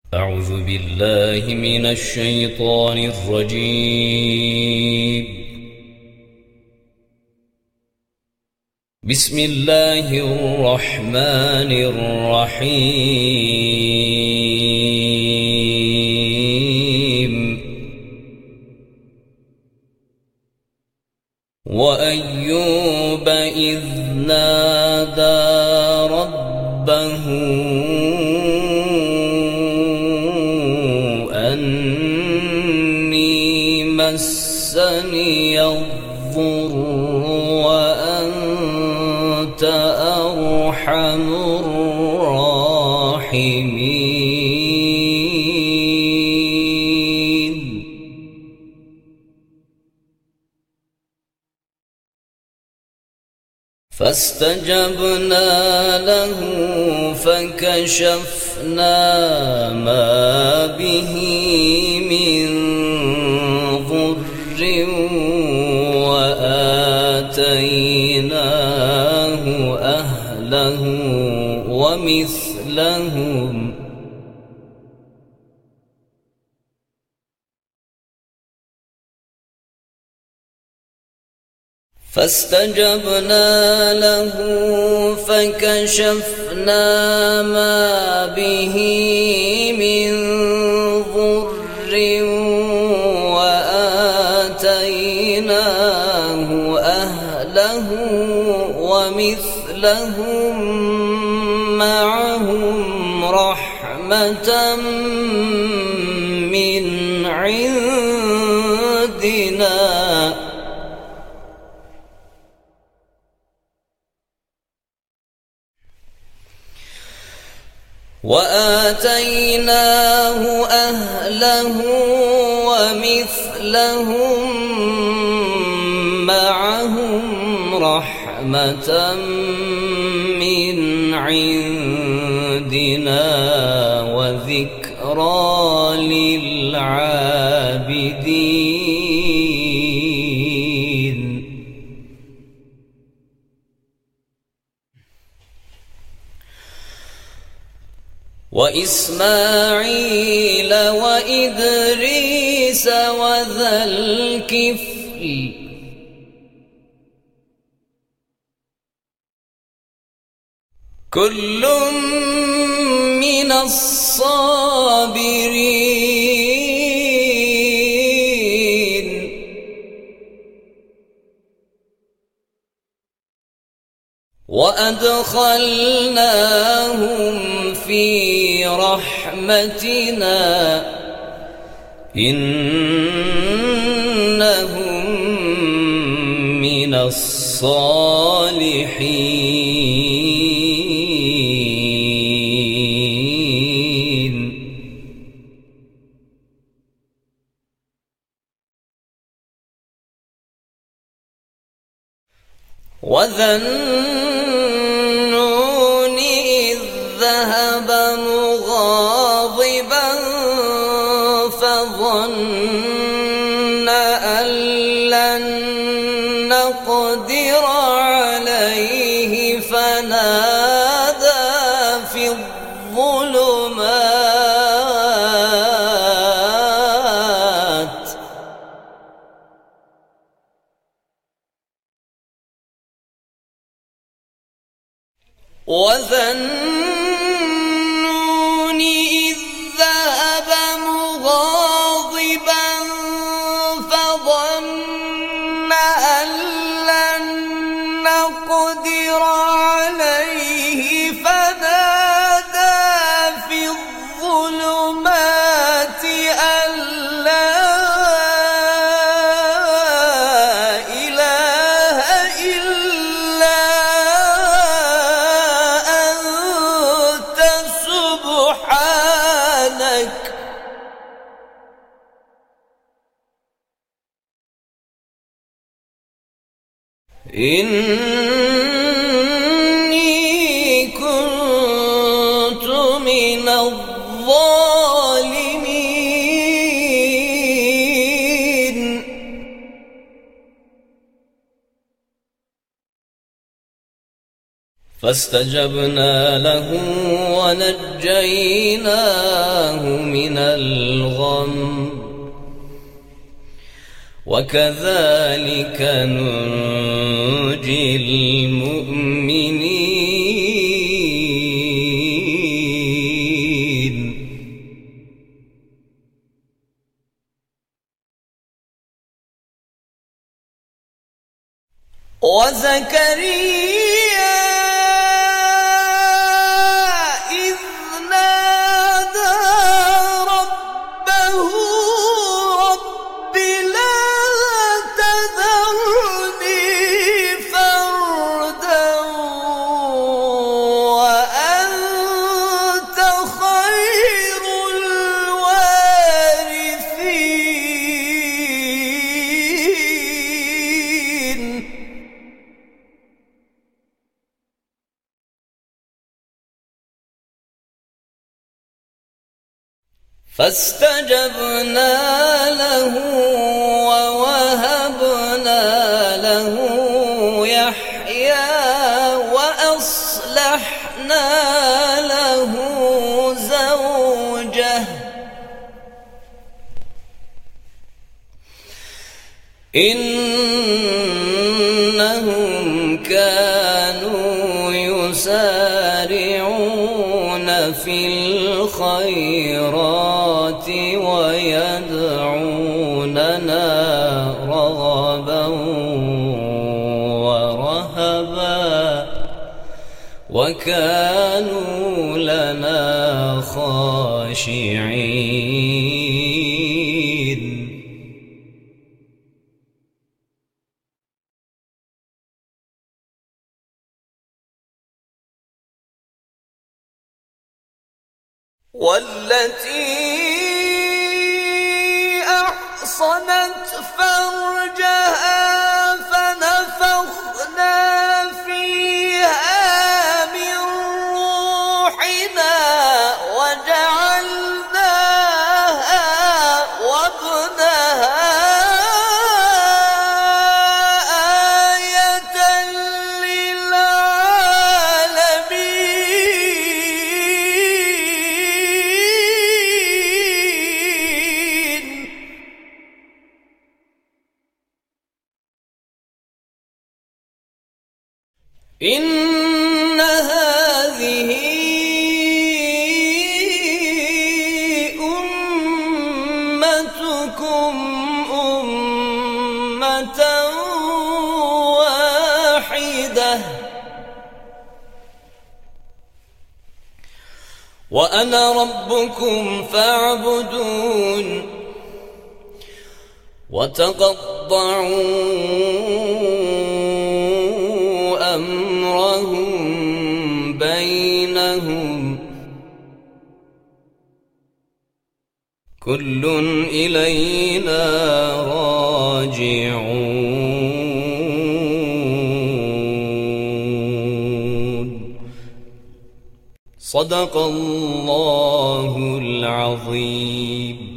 أعوذ بالله من الشيطان الرجيم. بسم الله الرحمن الرحيم. وأيوب إذ نادى ربه أني مسني الضر وأنت أرحم الراحمين. فاستجبنا له فكشفنا ما به من ضر وآتيناه أهله ومثلهم فاستجبنا له فكشفنا ما به من ضر وآتيناه أهله ومثلهم معهم رحمة من عندنا وآتيناه أهله ومثلهم معهم رحمة من عندنا وذكرى للعابدين. وإسماعيل وإدريس وذا الكفل كل من الصابرين. وأدخلناهم في رحمتنا إنهم من الصالحين. وذا النون إذ ذهب مغاضبا فظن أن لن نقدر عليه فنادى في الظلمات وذا النون إذ ذهب مغاضبا فظن أن لن نقدر عليه فنادى في الظلمات أن لا إله إلا أنت سبحانك إني كنت من الظالمين. فاستجبنا له ونجيناه من الغم وكذلك ننجي المؤمنين. وزكريا إذ نادى ربه رب لا تذرني فردا وأنت خير الوارثين. فاستجبنا له ووهبنا له يحيى وأصلحنا له زوجه إنهم كانوا يسارعون في الخيرات ويدعوننا رغبا ورهبا وكانوا لنا خاشعين. والتي أحصنت فرجها فنفخنا فيها من روحنا وجعلناها وابنها آية للعالمين. إن هذه أمتكم أمة واحدة وأنا ربكم فاعبدون. وتقطعوا أمرهم بينهم كل إلينا راجعون. صدق الله العظيم.